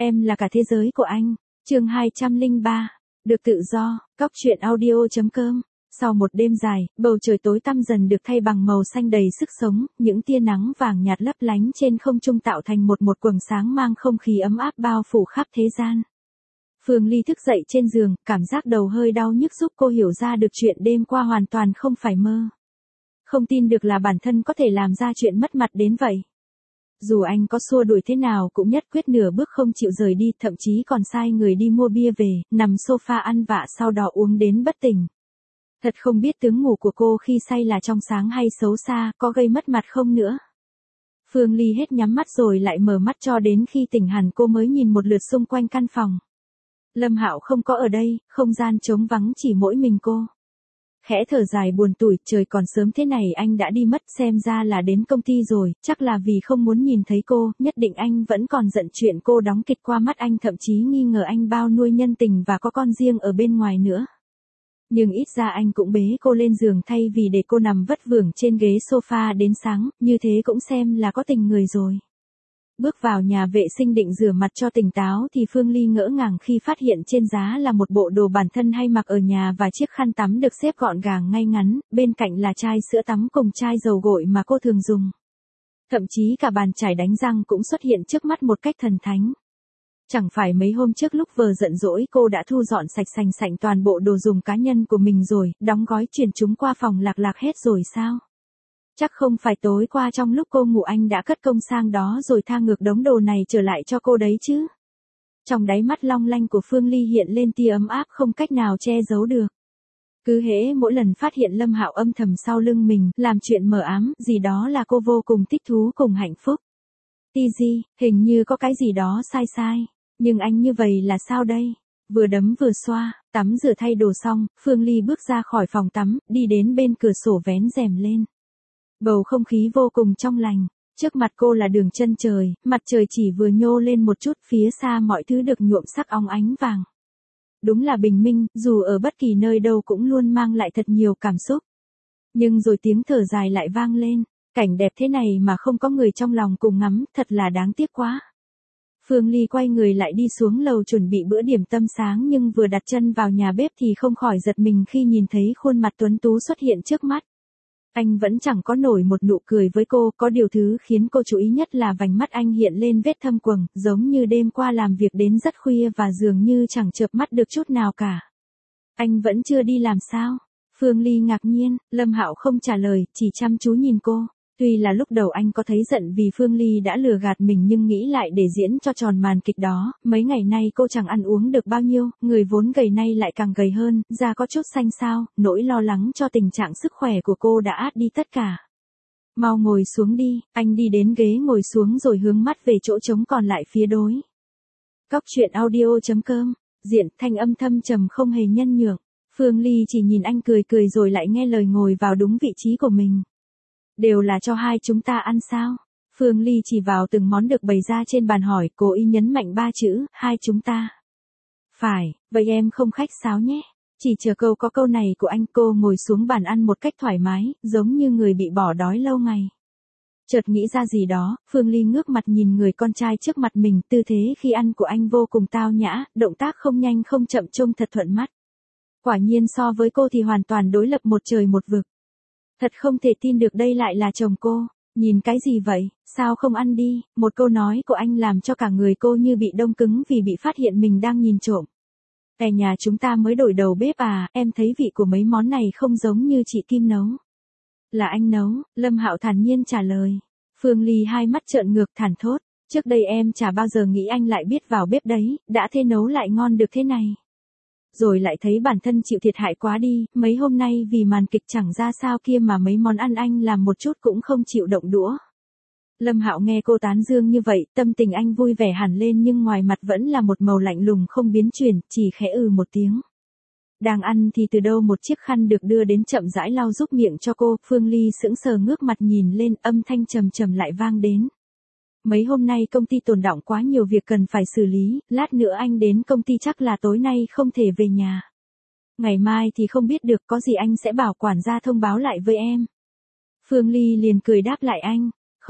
Em là cả thế giới của anh. Chương 203. Được tự do. Cóc truyện audio.com. Sau một đêm dài, bầu trời tối tăm dần được thay bằng màu xanh đầy sức sống, những tia nắng vàng nhạt lấp lánh trên không trung tạo thành một quầng sáng mang không khí ấm áp bao phủ khắp thế gian. Phương Ly thức dậy trên giường, cảm giác đầu hơi đau nhức giúp cô hiểu ra được chuyện đêm qua hoàn toàn không phải mơ. Không tin được là bản thân có thể làm ra chuyện mất mặt đến vậy. Dù anh có xua đuổi thế nào cũng nhất quyết nửa bước không chịu rời đi, thậm chí còn sai người đi mua bia về, nằm sofa ăn vạ sau đó uống đến bất tỉnh. Thật không biết tướng ngủ của cô khi say là trong sáng hay xấu xa, có gây mất mặt không nữa. Phương Ly hết nhắm mắt rồi lại mở mắt cho đến khi tỉnh hẳn cô mới nhìn một lượt xung quanh căn phòng. Lâm Hạo không có ở đây, không gian trống vắng chỉ mỗi mình cô. Khẽ thở dài buồn tủi, trời còn sớm thế này anh đã đi mất, xem ra là đến công ty rồi, chắc là vì không muốn nhìn thấy cô, nhất định anh vẫn còn giận chuyện cô đóng kịch qua mắt anh, thậm chí nghi ngờ anh bao nuôi nhân tình và có con riêng ở bên ngoài nữa. Nhưng ít ra anh cũng bế cô lên giường thay vì để cô nằm vất vưởng trên ghế sofa đến sáng, như thế cũng xem là có tình người rồi. Bước vào nhà vệ sinh định rửa mặt cho tỉnh táo thì Phương Ly ngỡ ngàng khi phát hiện trên giá là một bộ đồ bản thân hay mặc ở nhà và chiếc khăn tắm được xếp gọn gàng ngay ngắn, bên cạnh là chai sữa tắm cùng chai dầu gội mà cô thường dùng. Thậm chí cả bàn chải đánh răng cũng xuất hiện trước mắt một cách thần thánh. Chẳng phải mấy hôm trước lúc vừa giận dỗi cô đã thu dọn sạch sành sạch toàn bộ đồ dùng cá nhân của mình rồi, đóng gói chuyển chúng qua phòng lạc lạc hết rồi sao? Chắc không phải tối qua trong lúc cô ngủ anh đã cất công sang đó rồi tha ngược đống đồ này trở lại cho cô đấy chứ? Trong đáy mắt long lanh của Phương Ly hiện lên tia ấm áp không cách nào che giấu được. Cứ hễ mỗi lần phát hiện Lâm Hạo âm thầm sau lưng mình, làm chuyện mờ ám, gì đó là cô vô cùng thích thú cùng hạnh phúc. Tizi, hình như có cái gì đó sai sai. Nhưng anh như vậy là sao đây? Vừa đấm vừa xoa, tắm rửa thay đồ xong, Phương Ly bước ra khỏi phòng tắm, đi đến bên cửa sổ vén rèm lên. Bầu không khí vô cùng trong lành, trước mặt cô là đường chân trời, mặt trời chỉ vừa nhô lên một chút, phía xa mọi thứ được nhuộm sắc óng ánh vàng. Đúng là bình minh, dù ở bất kỳ nơi đâu cũng luôn mang lại thật nhiều cảm xúc. Nhưng rồi tiếng thở dài lại vang lên, cảnh đẹp thế này mà không có người trong lòng cùng ngắm, thật là đáng tiếc quá. Phương Ly quay người lại đi xuống lầu chuẩn bị bữa điểm tâm sáng nhưng vừa đặt chân vào nhà bếp thì không khỏi giật mình khi nhìn thấy khuôn mặt tuấn tú xuất hiện trước mắt. Anh vẫn chẳng có nổi một nụ cười với cô, có điều thứ khiến cô chú ý nhất là vành mắt anh hiện lên vết thâm quầng, giống như đêm qua làm việc đến rất khuya và dường như chẳng chợp mắt được chút nào cả. Anh vẫn chưa đi làm sao? Phương Ly ngạc nhiên, Lâm Hạo không trả lời, chỉ chăm chú nhìn cô. Tuy là lúc đầu anh có thấy giận vì Phương Ly đã lừa gạt mình nhưng nghĩ lại để diễn cho tròn màn kịch đó, mấy ngày nay cô chẳng ăn uống được bao nhiêu, người vốn gầy nay lại càng gầy hơn, da có chút xanh xao, nỗi lo lắng cho tình trạng sức khỏe của cô đã át đi tất cả. Mau ngồi xuống đi, anh đi đến ghế ngồi xuống rồi hướng mắt về chỗ trống còn lại phía đối. Cóc truyện audio.com, diện thanh âm thâm trầm không hề nhân nhượng. Phương Ly chỉ nhìn anh cười cười rồi lại nghe lời ngồi vào đúng vị trí của mình. Đều là cho hai chúng ta ăn sao? Phương Ly chỉ vào từng món được bày ra trên bàn hỏi, cố ý nhấn mạnh 3 chữ, hai chúng ta. Phải, vậy em không khách sáo nhé. Chỉ chờ có câu này của anh. Cô ngồi xuống bàn ăn một cách thoải mái, giống như người bị bỏ đói lâu ngày. Chợt nghĩ ra gì đó, Phương Ly ngước mặt nhìn người con trai trước mặt mình, tư thế khi ăn của anh vô cùng tao nhã, động tác không nhanh không chậm trông thật thuận mắt. Quả nhiên so với cô thì hoàn toàn đối lập một trời một vực. Thật không thể tin được đây lại là chồng cô. Nhìn cái gì vậy, sao không ăn đi? Một câu nói của anh làm cho cả người cô như bị đông cứng vì bị phát hiện mình đang nhìn trộm. Nhà chúng ta mới đổi đầu bếp à, em thấy vị của mấy món này không giống như chị Kim nấu. Là anh nấu, Lâm Hạo thản nhiên trả lời. Phương Ly hai mắt trợn ngược thản thốt, trước đây em chả bao giờ nghĩ anh lại biết vào bếp đấy, đã thế nấu lại ngon được thế này. Rồi lại thấy bản thân chịu thiệt hại quá đi, mấy hôm nay vì màn kịch chẳng ra sao kia mà mấy món ăn anh làm một chút cũng không chịu động đũa. Lâm Hạo nghe cô tán dương như vậy, tâm tình anh vui vẻ hẳn lên nhưng ngoài mặt vẫn là một màu lạnh lùng không biến chuyển, chỉ khẽ một tiếng. Đang ăn thì từ đâu một chiếc khăn được đưa đến chậm rãi lau giúp miệng cho cô, Phương Ly sững sờ ngước mặt nhìn lên, âm thanh trầm trầm lại vang đến. Mấy hôm nay công ty tồn đọng quá nhiều việc cần phải xử lý, lát nữa anh đến công ty chắc là tối nay không thể về nhà. Ngày mai thì không biết được, có gì anh sẽ bảo quản gia thông báo lại với em. Phương Ly liền cười đáp lại anh,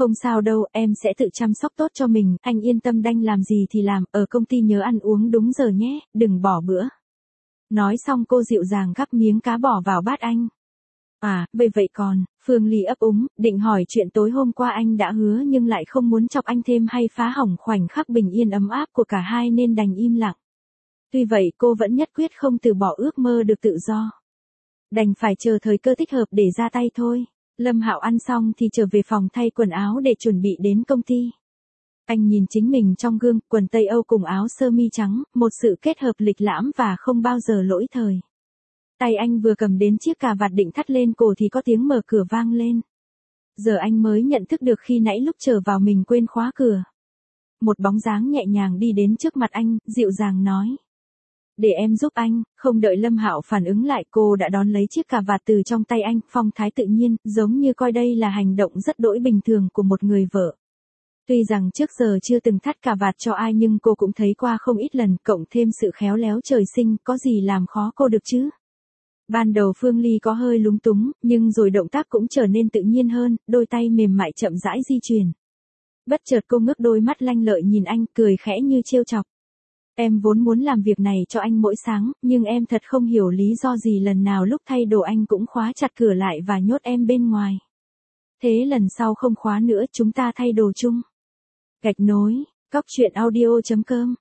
Không sao đâu, em sẽ tự chăm sóc tốt cho mình, anh yên tâm, đanh làm gì thì làm, ở công ty nhớ ăn uống đúng giờ nhé, đừng bỏ bữa. Nói xong cô dịu dàng gắp miếng cá bỏ vào bát anh. À, vậy còn, Phương Ly ấp úng, định hỏi chuyện tối hôm qua anh đã hứa nhưng lại không muốn chọc anh thêm hay phá hỏng khoảnh khắc bình yên ấm áp của cả hai nên đành im lặng. Tuy vậy cô vẫn nhất quyết không từ bỏ ước mơ được tự do. Đành phải chờ thời cơ thích hợp để ra tay thôi. Lâm Hạo ăn xong thì trở về phòng thay quần áo để chuẩn bị đến công ty. Anh nhìn chính mình trong gương, quần tây Âu cùng áo sơ mi trắng, một sự kết hợp lịch lãm và không bao giờ lỗi thời. Tay anh vừa cầm đến chiếc cà vạt định thắt lên cổ thì có tiếng mở cửa vang lên. Giờ anh mới nhận thức được khi nãy lúc trở vào mình quên khóa cửa. Một bóng dáng nhẹ nhàng đi đến trước mặt anh, dịu dàng nói. Để em giúp anh. Không đợi Lâm Hạo phản ứng lại, cô đã đón lấy chiếc cà vạt từ trong tay anh, phong thái tự nhiên, giống như coi đây là hành động rất đỗi bình thường của một người vợ. Tuy rằng trước giờ chưa từng thắt cà vạt cho ai nhưng cô cũng thấy qua không ít lần, cộng thêm sự khéo léo trời sinh, có gì làm khó cô được chứ. Ban đầu Phương Ly có hơi lúng túng, nhưng rồi động tác cũng trở nên tự nhiên hơn, đôi tay mềm mại chậm rãi di chuyển. Bất chợt cô ngước đôi mắt lanh lợi nhìn anh, cười khẽ như trêu chọc. Em vốn muốn làm việc này cho anh mỗi sáng, nhưng em thật không hiểu lý do gì lần nào lúc thay đồ anh cũng khóa chặt cửa lại và nhốt em bên ngoài. Thế lần sau không khóa nữa, chúng ta thay đồ chung. Gạch nối, Cóc Truyện Audio.com,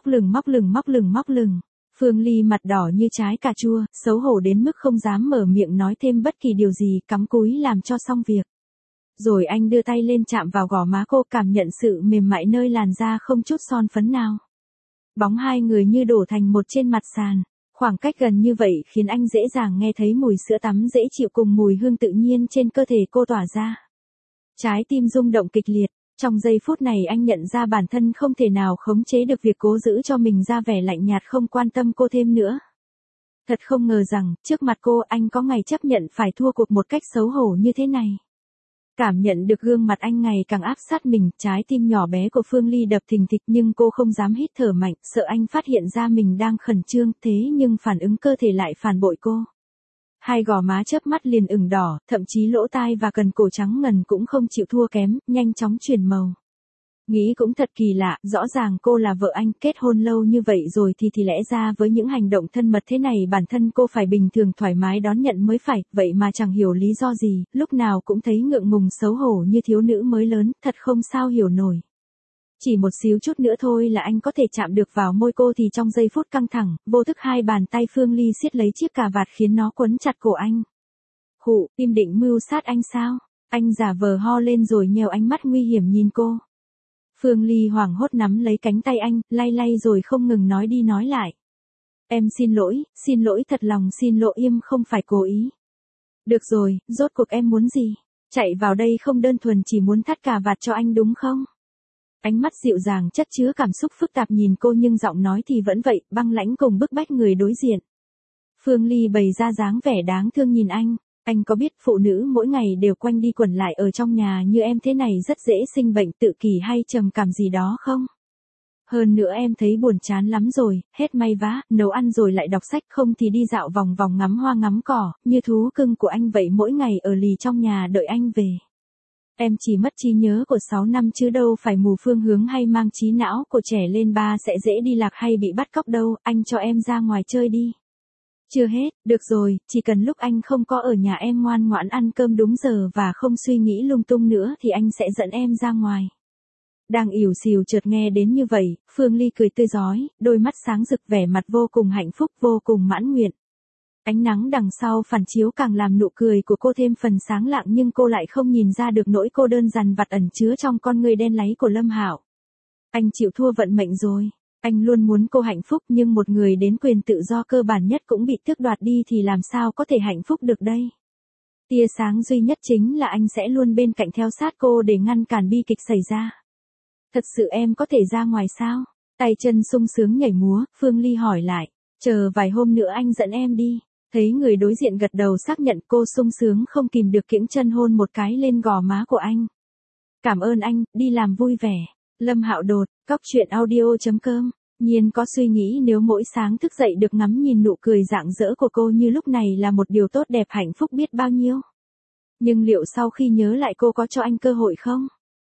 móc lừng. Phương Ly mặt đỏ như trái cà chua, xấu hổ đến mức không dám mở miệng nói thêm bất kỳ điều gì, cắm cúi làm cho xong việc. Rồi anh đưa tay lên chạm vào gò má cô, cảm nhận sự mềm mại nơi làn da không chút son phấn nào. Bóng hai người như đổ thành một trên mặt sàn. Khoảng cách gần như vậy khiến anh dễ dàng nghe thấy mùi sữa tắm dễ chịu cùng mùi hương tự nhiên trên cơ thể cô tỏa ra. Trái tim rung động kịch liệt. Trong giây phút này anh nhận ra bản thân không thể nào khống chế được việc cố giữ cho mình ra vẻ lạnh nhạt không quan tâm cô thêm nữa. Thật không ngờ rằng, trước mặt cô anh có ngày chấp nhận phải thua cuộc một cách xấu hổ như thế này. Cảm nhận được gương mặt anh ngày càng áp sát mình, trái tim nhỏ bé của Phương Ly đập thình thịch nhưng cô không dám hít thở mạnh, sợ anh phát hiện ra mình đang khẩn trương, thế nhưng phản ứng cơ thể lại phản bội cô. Hai gò má chớp mắt liền ửng đỏ, thậm chí lỗ tai và cần cổ trắng ngần cũng không chịu thua kém, nhanh chóng chuyển màu. Nghĩ cũng thật kỳ lạ, rõ ràng cô là vợ anh, kết hôn lâu như vậy rồi thì lẽ ra với những hành động thân mật thế này bản thân cô phải bình thường thoải mái đón nhận mới phải, vậy mà chẳng hiểu lý do gì, lúc nào cũng thấy ngượng ngùng xấu hổ như thiếu nữ mới lớn, thật không sao hiểu nổi. Chỉ một xíu chút nữa thôi là anh có thể chạm được vào môi cô thì trong giây phút căng thẳng, vô thức hai bàn tay Phương Ly siết lấy chiếc cà vạt khiến nó quấn chặt cổ anh. Khụ, tim định mưu sát anh sao? Anh giả vờ ho lên rồi nheo ánh mắt nguy hiểm nhìn cô. Phương Ly hoảng hốt nắm lấy cánh tay anh, lay lay rồi không ngừng nói đi nói lại. Em xin lỗi thật lòng xin lỗi, em không phải cố ý. Được rồi, rốt cuộc em muốn gì? Chạy vào đây không đơn thuần chỉ muốn thắt cà vạt cho anh đúng không? Ánh mắt dịu dàng chất chứa cảm xúc phức tạp nhìn cô nhưng giọng nói thì vẫn vậy, băng lãnh cùng bức bách người đối diện. Phương Ly bày ra dáng vẻ đáng thương nhìn anh có biết phụ nữ mỗi ngày đều quanh đi quẩn lại ở trong nhà như em thế này rất dễ sinh bệnh tự kỷ hay trầm cảm gì đó không? Hơn nữa em thấy buồn chán lắm rồi, hết may vá, nấu ăn rồi lại đọc sách, không thì đi dạo vòng vòng ngắm hoa ngắm cỏ, như thú cưng của anh vậy, mỗi ngày ở lì trong nhà đợi anh về. Em chỉ mất trí nhớ của 6 năm chứ đâu phải mù phương hướng hay mang trí não của trẻ lên 3 sẽ dễ đi lạc hay bị bắt cóc đâu, anh cho em ra ngoài chơi đi. Chưa hết, được rồi, chỉ cần lúc anh không có ở nhà em ngoan ngoãn ăn cơm đúng giờ và không suy nghĩ lung tung nữa thì anh sẽ dẫn em ra ngoài. Đang ỉu xìu chợt nghe đến như vậy, Phương Ly cười tươi rói, đôi mắt sáng rực vẻ mặt vô cùng hạnh phúc vô cùng mãn nguyện. Ánh nắng đằng sau phản chiếu càng làm nụ cười của cô thêm phần sáng lạng nhưng cô lại không nhìn ra được nỗi cô đơn dằn vặt ẩn chứa trong con người đen láy của Lâm Hạo. Anh chịu thua vận mệnh rồi. Anh luôn muốn cô hạnh phúc nhưng một người đến quyền tự do cơ bản nhất cũng bị tước đoạt đi thì làm sao có thể hạnh phúc được đây. Tia sáng duy nhất chính là anh sẽ luôn bên cạnh theo sát cô để ngăn cản bi kịch xảy ra. Thật sự em có thể ra ngoài sao? Tay chân sung sướng nhảy múa, Phương Ly hỏi lại. Chờ vài hôm nữa anh dẫn em đi. Thấy người đối diện gật đầu xác nhận, cô sung sướng không kìm được kiễng chân hôn một cái lên gò má của anh. Cảm ơn anh, đi làm vui vẻ. Lâm Hạo đột, Cóc Truyện Audio.com. Nhiên có suy nghĩ nếu mỗi sáng thức dậy được ngắm nhìn nụ cười rạng rỡ của cô như lúc này là một điều tốt đẹp hạnh phúc biết bao nhiêu. Nhưng liệu sau khi nhớ lại cô có cho anh cơ hội không?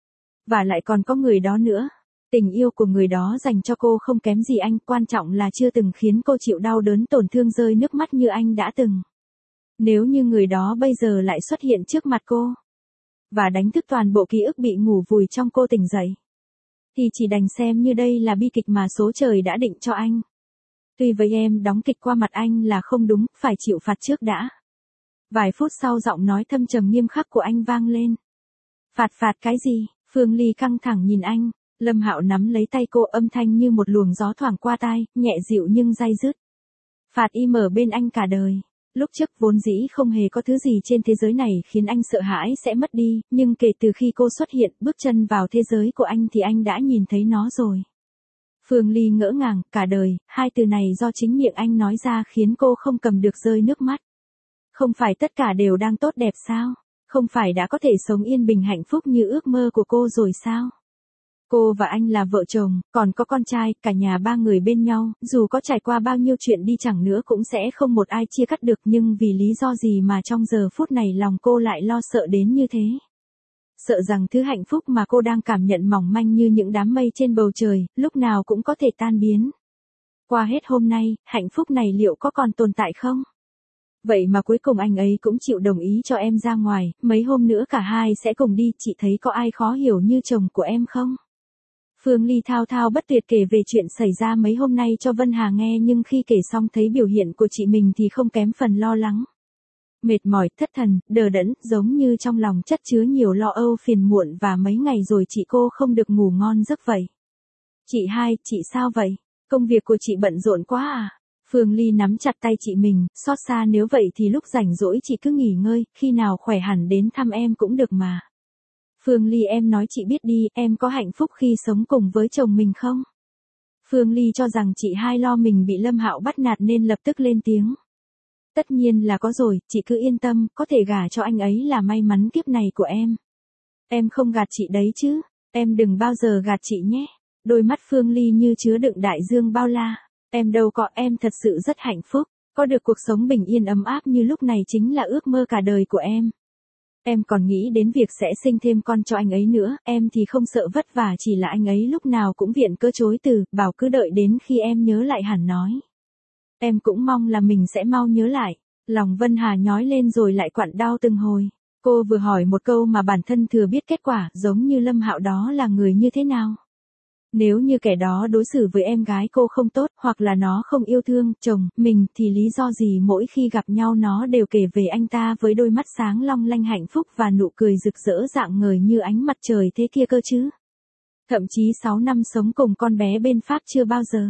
Và lại còn có người đó nữa. Tình yêu của người đó dành cho cô không kém gì anh, quan trọng là chưa từng khiến cô chịu đau đớn tổn thương rơi nước mắt như anh đã từng. Nếu như người đó bây giờ lại xuất hiện trước mặt cô, và đánh thức toàn bộ ký ức bị ngủ vùi trong cô tỉnh dậy, thì chỉ đành xem như đây là bi kịch mà số trời đã định cho anh. Tuy với em đóng kịch qua mặt anh là không đúng, phải chịu phạt trước đã. Vài phút sau giọng nói thâm trầm nghiêm khắc của anh vang lên. Phạt cái gì? Phương Ly căng thẳng nhìn anh, Lâm Hạo nắm lấy tay cô, âm thanh như một luồng gió thoảng qua tai, nhẹ dịu nhưng day dứt. Phạt im ở bên anh cả đời. Lúc trước vốn dĩ không hề có thứ gì trên thế giới này khiến anh sợ hãi sẽ mất đi, nhưng kể từ khi cô xuất hiện, bước chân vào thế giới của anh thì anh đã nhìn thấy nó rồi. Phương Ly ngỡ ngàng, cả đời, hai từ này do chính miệng anh nói ra khiến cô không cầm được rơi nước mắt. Không phải tất cả đều đang tốt đẹp sao? Không phải đã có thể sống yên bình hạnh phúc như ước mơ của cô rồi sao? Cô và anh là vợ chồng, còn có con trai, cả nhà ba người bên nhau, dù có trải qua bao nhiêu chuyện đi chẳng nữa cũng sẽ không một ai chia cắt được, nhưng vì lý do gì mà trong giờ phút này lòng cô lại lo sợ đến như thế? Sợ rằng thứ hạnh phúc mà cô đang cảm nhận mỏng manh như những đám mây trên bầu trời, lúc nào cũng có thể tan biến. Qua hết hôm nay, hạnh phúc này liệu có còn tồn tại không? Vậy mà cuối cùng anh ấy cũng chịu đồng ý cho em ra ngoài, mấy hôm nữa cả hai sẽ cùng đi, chị thấy có ai khó hiểu như chồng của em không? Phương Ly thao thao bất tuyệt kể về chuyện xảy ra mấy hôm nay cho Vân Hà nghe, nhưng khi kể xong thấy biểu hiện của chị mình thì không kém phần lo lắng. Mệt mỏi, thất thần, đờ đẫn, giống như trong lòng chất chứa nhiều lo âu phiền muộn và mấy ngày rồi cô không được ngủ ngon giấc vậy. Chị hai, chị sao vậy? Công việc của chị bận rộn quá à? Phương Ly nắm chặt tay chị mình, xót xa, nếu vậy thì lúc rảnh rỗi chị cứ nghỉ ngơi, khi nào khỏe hẳn đến thăm em cũng được mà. Phương Ly, em nói chị biết đi, em có hạnh phúc khi sống cùng với chồng mình không? Phương Ly cho rằng chị hai lo mình bị Lâm Hạo bắt nạt nên lập tức lên tiếng. Tất nhiên là có rồi, chị cứ yên tâm, có thể gả cho anh ấy là may mắn kiếp này của em. Em không gạt chị đấy chứ, em đừng bao giờ gạt chị nhé. Đôi mắt Phương Ly như chứa đựng đại dương bao la. Em đâu có, em thật sự rất hạnh phúc, có được cuộc sống bình yên ấm áp như lúc này chính là ước mơ cả đời của em. Em còn nghĩ đến việc sẽ sinh thêm con cho anh ấy nữa, em thì không sợ vất vả, chỉ là anh ấy lúc nào cũng viện cớ chối từ, bảo cứ đợi đến khi em nhớ lại hẳn nói. Em cũng mong là mình sẽ mau nhớ lại. Lòng Vân Hà nhói lên rồi lại quặn đau từng hồi. Cô vừa hỏi một câu mà bản thân thừa biết kết quả, giống như Lâm Hạo đó là người như thế nào. Nếu như kẻ đó đối xử với em gái cô không tốt, hoặc là nó không yêu thương chồng mình, thì lý do gì mỗi khi gặp nhau nó đều kể về anh ta với đôi mắt sáng long lanh hạnh phúc và nụ cười rực rỡ rạng ngời như ánh mặt trời thế kia cơ chứ? Thậm chí 6 năm sống cùng con bé bên Pháp chưa bao giờ.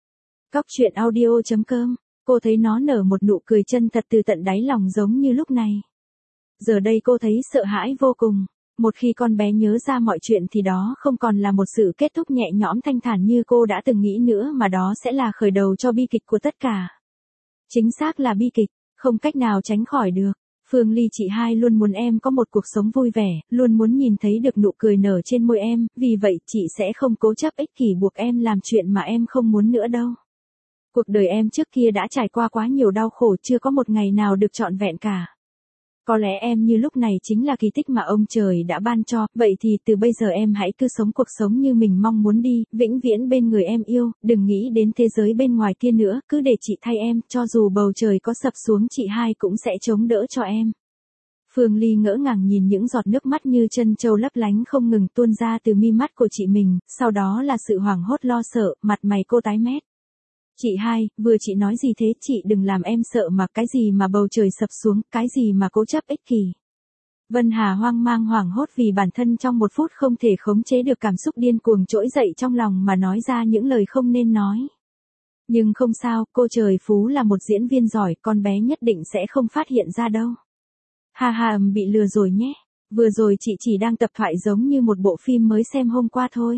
Góc truyện audio.com, cô thấy nó nở một nụ cười chân thật từ tận đáy lòng giống như lúc này. Giờ đây cô thấy sợ hãi vô cùng. Một khi con bé nhớ ra mọi chuyện thì đó không còn là một sự kết thúc nhẹ nhõm thanh thản như cô đã từng nghĩ nữa, mà đó sẽ là khởi đầu cho bi kịch của tất cả. Chính xác là bi kịch, không cách nào tránh khỏi được. Phương Ly, chị hai luôn muốn em có một cuộc sống vui vẻ, luôn muốn nhìn thấy được nụ cười nở trên môi em, vì vậy chị sẽ không cố chấp ích kỷ buộc em làm chuyện mà em không muốn nữa đâu. Cuộc đời em trước kia đã trải qua quá nhiều đau khổ, chưa có một ngày nào được trọn vẹn cả. Có lẽ em như lúc này chính là kỳ tích mà ông trời đã ban cho, vậy thì từ bây giờ em hãy cứ sống cuộc sống như mình mong muốn đi, vĩnh viễn bên người em yêu, đừng nghĩ đến thế giới bên ngoài kia nữa, cứ để chị thay em, cho dù bầu trời có sập xuống chị hai cũng sẽ chống đỡ cho em. Phương Ly ngỡ ngàng nhìn những giọt nước mắt như chân châu lấp lánh không ngừng tuôn ra từ mi mắt của chị mình, sau đó là sự hoảng hốt lo sợ, mặt mày cô tái mét. Chị hai, vừa chị nói gì thế, chị đừng làm em sợ mà, cái gì mà bầu trời sập xuống, cái gì mà cố chấp ích kỷ. Vân Hà hoang mang hoảng hốt vì bản thân trong một phút không thể khống chế được cảm xúc điên cuồng trỗi dậy trong lòng mà nói ra những lời không nên nói. Nhưng không sao, cô trời phú là một diễn viên giỏi, con bé nhất định sẽ không phát hiện ra đâu. Ha ha, bị lừa rồi nhé. Vừa rồi chị chỉ đang tập thoại giống như một bộ phim mới xem hôm qua thôi.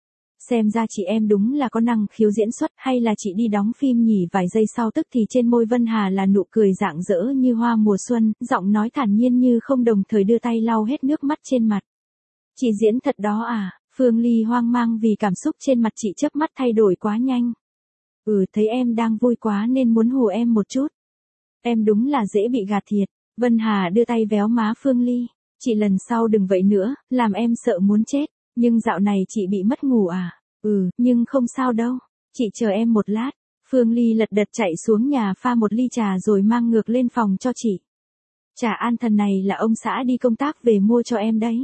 Xem ra chị em đúng là có năng khiếu diễn xuất, hay là chị đi đóng phim nhỉ? Vài giây sau tức thì trên môi Vân Hà là nụ cười rạng rỡ như hoa mùa xuân, giọng nói thản nhiên như không, đồng thời đưa tay lau hết nước mắt trên mặt. Chị diễn thật đó à? Phương Ly hoang mang vì cảm xúc trên mặt chị chớp mắt thay đổi quá nhanh. Thấy em đang vui quá nên muốn hù em một chút. Em đúng là dễ bị gạt thiệt. Vân Hà đưa tay véo má Phương Ly. Chị lần sau đừng vậy nữa, làm em sợ muốn chết. Nhưng dạo này chị bị mất ngủ à? Nhưng không sao đâu. Chị chờ em một lát. Phương Ly lật đật chạy xuống nhà pha một ly trà rồi mang ngược lên phòng cho chị. Trà an thần này là ông xã đi công tác về mua cho em đấy.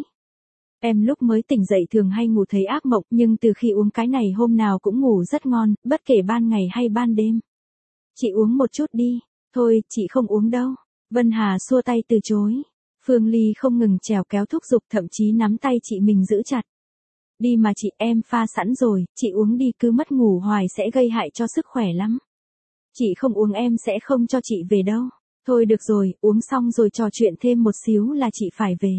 Em lúc mới tỉnh dậy thường hay ngủ thấy ác mộng, nhưng từ khi uống cái này hôm nào cũng ngủ rất ngon, bất kể ban ngày hay ban đêm. Chị uống một chút đi. Thôi, chị không uống đâu. Vân Hà xua tay từ chối. Phương Ly không ngừng trèo kéo thúc giục, thậm chí nắm tay chị mình giữ chặt. Đi mà chị, em pha sẵn rồi, chị uống đi, cứ mất ngủ hoài sẽ gây hại cho sức khỏe lắm. Chị không uống em sẽ không cho chị về đâu. Thôi được rồi, uống xong rồi trò chuyện thêm một xíu là chị phải về.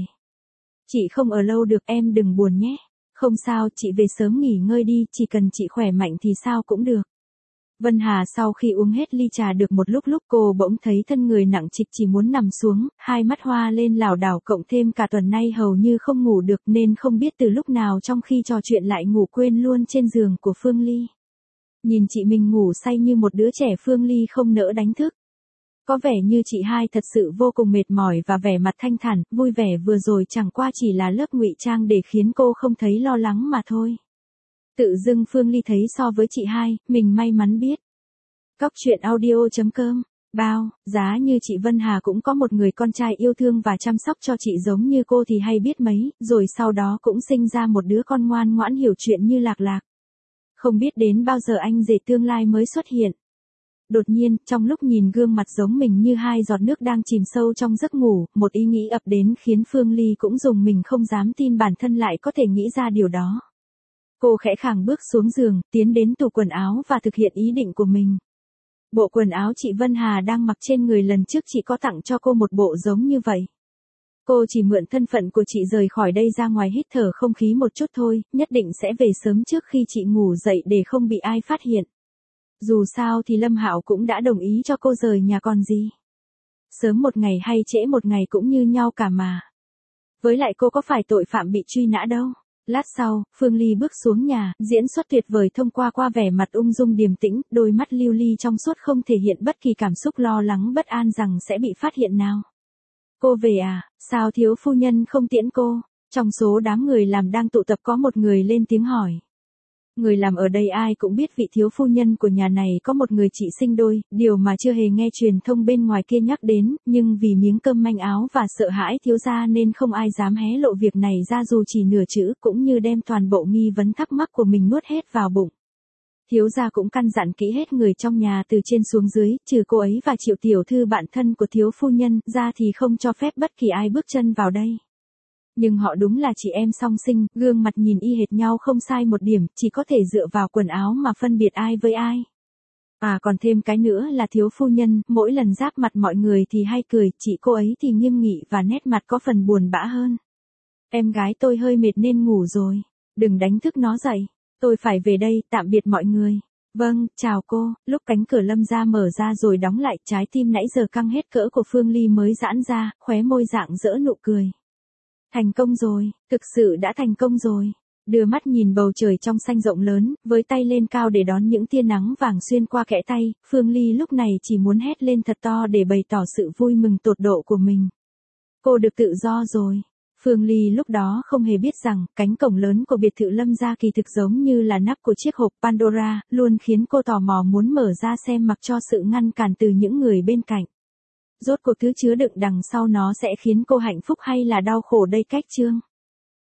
Chị không ở lâu được, em đừng buồn nhé. Không sao, chị về sớm nghỉ ngơi đi, chỉ cần chị khỏe mạnh thì sao cũng được. Vân Hà sau khi uống hết ly trà được một lúc cô bỗng thấy thân người nặng trịch chỉ muốn nằm xuống, hai mắt hoa lên lảo đảo, cộng thêm cả tuần nay hầu như không ngủ được nên không biết từ lúc nào trong khi trò chuyện lại ngủ quên luôn trên giường của Phương Ly. Nhìn chị mình ngủ say như một đứa trẻ, Phương Ly không nỡ đánh thức. Có vẻ như chị hai thật sự vô cùng mệt mỏi và vẻ mặt thanh thản, vui vẻ vừa rồi chẳng qua chỉ là lớp ngụy trang để khiến cô không thấy lo lắng mà thôi. Tự dưng Phương Ly thấy so với chị hai, mình may mắn biết. Cóc truyện audio.com. Bao, giá như chị Vân Hà cũng có một người con trai yêu thương và chăm sóc cho chị giống như cô thì hay biết mấy, rồi sau đó cũng sinh ra một đứa con ngoan ngoãn hiểu chuyện như Lạc Lạc. Không biết đến bao giờ anh rể tương lai mới xuất hiện. Đột nhiên, trong lúc nhìn gương mặt giống mình như hai giọt nước đang chìm sâu trong giấc ngủ, một ý nghĩ ập đến khiến Phương Ly cũng rùng mình, không dám tin bản thân lại có thể nghĩ ra điều đó. Cô khẽ khàng bước xuống giường, tiến đến tủ quần áo và thực hiện ý định của mình. Bộ quần áo chị Vân Hà đang mặc trên người lần trước chị có tặng cho cô một bộ giống như vậy. Cô chỉ mượn thân phận của chị rời khỏi đây ra ngoài hít thở không khí một chút thôi, nhất định sẽ về sớm trước khi chị ngủ dậy để không bị ai phát hiện. Dù sao thì Lâm Hạo cũng đã đồng ý cho cô rời nhà còn gì. Sớm một ngày hay trễ một ngày cũng như nhau cả mà. Với lại cô có phải tội phạm bị truy nã đâu. Lát sau, Phương Ly bước xuống nhà, diễn xuất tuyệt vời thông qua vẻ mặt ung dung điềm tĩnh, đôi mắt lưu ly trong suốt không thể hiện bất kỳ cảm xúc lo lắng bất an rằng sẽ bị phát hiện nào. Cô về à, sao thiếu phu nhân không tiễn cô? Trong số đám người làm đang tụ tập có một người lên tiếng hỏi. Người làm ở đây ai cũng biết vị thiếu phu nhân của nhà này có một người chị sinh đôi, điều mà chưa hề nghe truyền thông bên ngoài kia nhắc đến, nhưng vì miếng cơm manh áo và sợ hãi thiếu gia nên không ai dám hé lộ việc này ra dù chỉ nửa chữ, cũng như đem toàn bộ nghi vấn thắc mắc của mình nuốt hết vào bụng. Thiếu gia cũng căn dặn kỹ hết người trong nhà từ trên xuống dưới, trừ cô ấy và Triệu tiểu thư bạn thân của thiếu phu nhân ra thì không cho phép bất kỳ ai bước chân vào đây. Nhưng họ đúng là chị em song sinh, gương mặt nhìn y hệt nhau không sai một điểm, chỉ có thể dựa vào quần áo mà phân biệt ai với ai. À còn thêm cái nữa là thiếu phu nhân, mỗi lần giáp mặt mọi người thì hay cười, chị cô ấy thì nghiêm nghị và nét mặt có phần buồn bã hơn. Em gái tôi hơi mệt nên ngủ rồi, đừng đánh thức nó dậy, tôi phải về đây, tạm biệt mọi người. Vâng, chào cô, lúc cánh cửa Lâm gia mở ra rồi đóng lại, trái tim nãy giờ căng hết cỡ của Phương Ly mới giãn ra, khóe môi rạng rỡ nụ cười. Thành công rồi, thực sự đã thành công rồi. Đưa mắt nhìn bầu trời trong xanh rộng lớn, với tay lên cao để đón những tia nắng vàng xuyên qua kẽ tay, Phương Ly lúc này chỉ muốn hét lên thật to để bày tỏ sự vui mừng tột độ của mình. Cô được tự do rồi. Phương Ly lúc đó không hề biết rằng, cánh cổng lớn của biệt thự Lâm gia kỳ thực giống như là nắp của chiếc hộp Pandora, luôn khiến cô tò mò muốn mở ra xem mặc cho sự ngăn cản từ những người bên cạnh. Rốt cuộc thứ chứa đựng đằng sau nó sẽ khiến cô hạnh phúc hay là đau khổ đây? Cách chương